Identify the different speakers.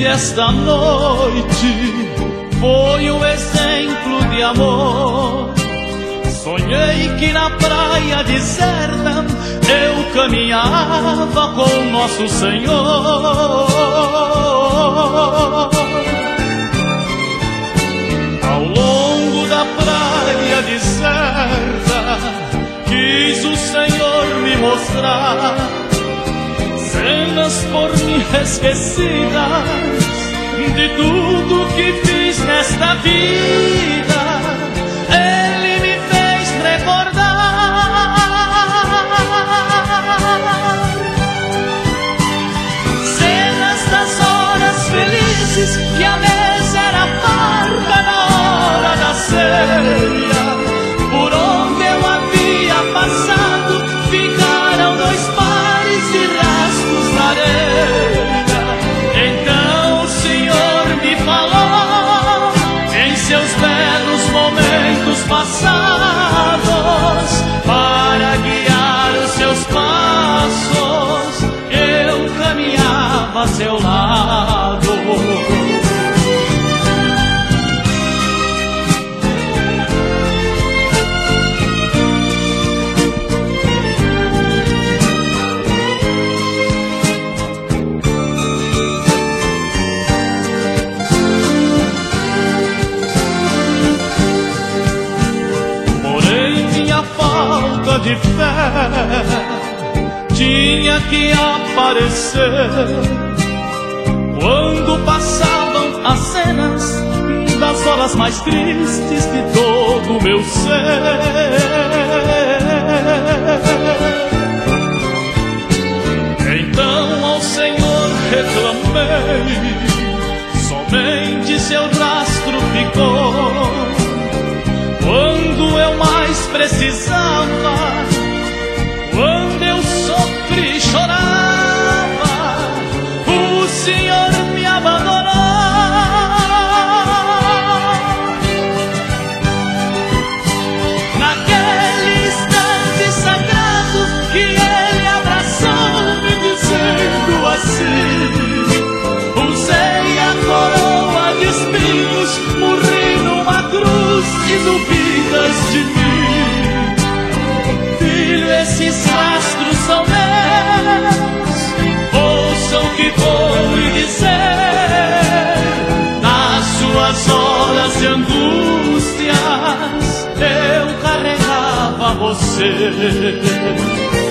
Speaker 1: esta noite foi um exemplo de amor. Sonhei que na praia deserta eu caminhava com Nosso Senhor. Ao longo da praia deserta quis o Senhor me mostrar cenas por mim esquecidas de tudo que fiz nesta vida. Ele me fez recordar cenas das horas felizes que a mesa era farta na hora da ceia. Por onde eu havia passado ficaram 2 pares de rastros na areia. Então o Senhor me falou em seus belos momentos passados, para guiar os seus passos eu caminhava a seu lado. Falta de fé tinha que aparecer quando passavam as cenas das horas mais tristes de todo o meu ser. Então ao Senhor reclamei, somente seu rastro ficou. Quando eu mais precisava, quando eu sofri e chorava, o Senhor me abandonou. Naquele instante sagrado que Ele abraçou-me dizendo assim: usei a coroa de espinhos, morri numa cruz e duvidas de mim. Filho, esses rastros são meus, ouça o que vou lhe dizer. Nas suas horas de angústias eu carregava você.